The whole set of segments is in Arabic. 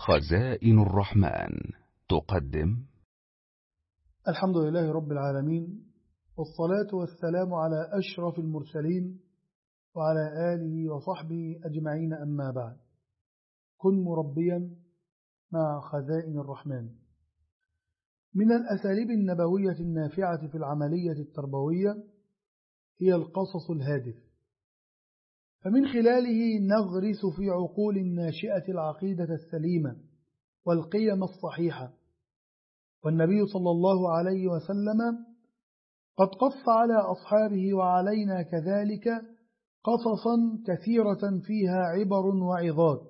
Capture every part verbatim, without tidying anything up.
خزائن الرحمن تقدم. الحمد لله رب العالمين، والصلاة والسلام على أشرف المرسلين وعلى آله وصحبه أجمعين، أما بعد. كن مربيا مع خزائن الرحمن. من الأساليب النبوية النافعة في العملية التربوية هي القصص الهادف، فمن خلاله نغرس في عقول الناشئة العقيدة السليمة والقيم الصحيحة. والنبي صلى الله عليه وسلم قد قص على أصحابه وعلينا كذلك قصصا كثيرة فيها عبر وعظات،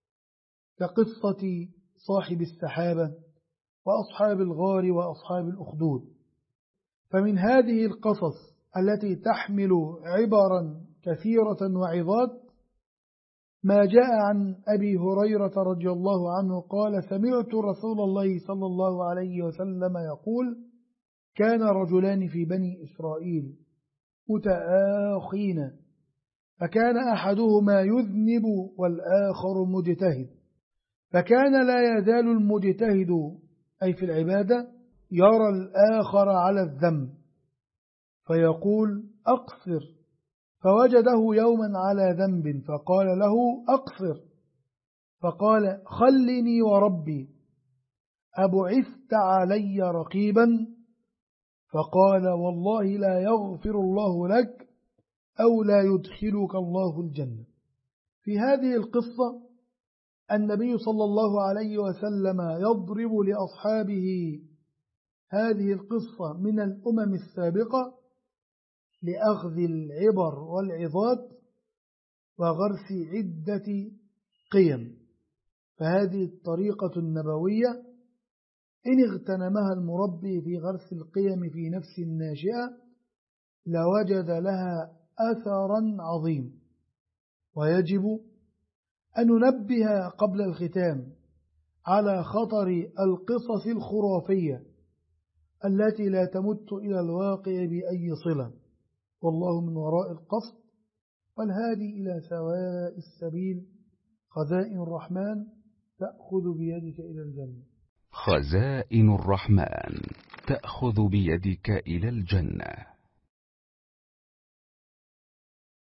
كقصة صاحب السحابة وأصحاب الغار وأصحاب الأخدود. فمن هذه القصص التي تحمل عبرا كثيرة وعظات ما جاء عن أبي هريرة رضي الله عنه قال: سمعت رسول الله صلى الله عليه وسلم يقول: كان رجلان في بني إسرائيل متآخين، فكان أحدهما يذنب والآخر مجتهد، فكان لا يزال المجتهد أي في العبادة يرى الآخر على الذنب فيقول: أقصر، فوجده يوما على ذنب فقال له: أقصر، فقال: خلني وربي، أبعثت علي رقيبا؟ فقال: والله لا يغفر الله لك أو لا يدخلك الله الجنة. في هذه القصة النبي صلى الله عليه وسلم يضرب لأصحابه هذه القصة من الأمم السابقة لأخذ العبر والعظات وغرس عدة قيم. فهذه الطريقة النبوية إن اغتنمها المربي في غرس القيم في نفس الناشئة لوجد لها أثرا عظيم. ويجب أن ننبه قبل الختام على خطر القصص الخرافية التي لا تمت إلى الواقع بأي صلة، والله من وراء القصد والهادي إلى سواء السبيل. خزائن الرحمن تأخذ بيدك إلى الجنة. خزائن الرحمن تأخذ بيدك إلى الجنة.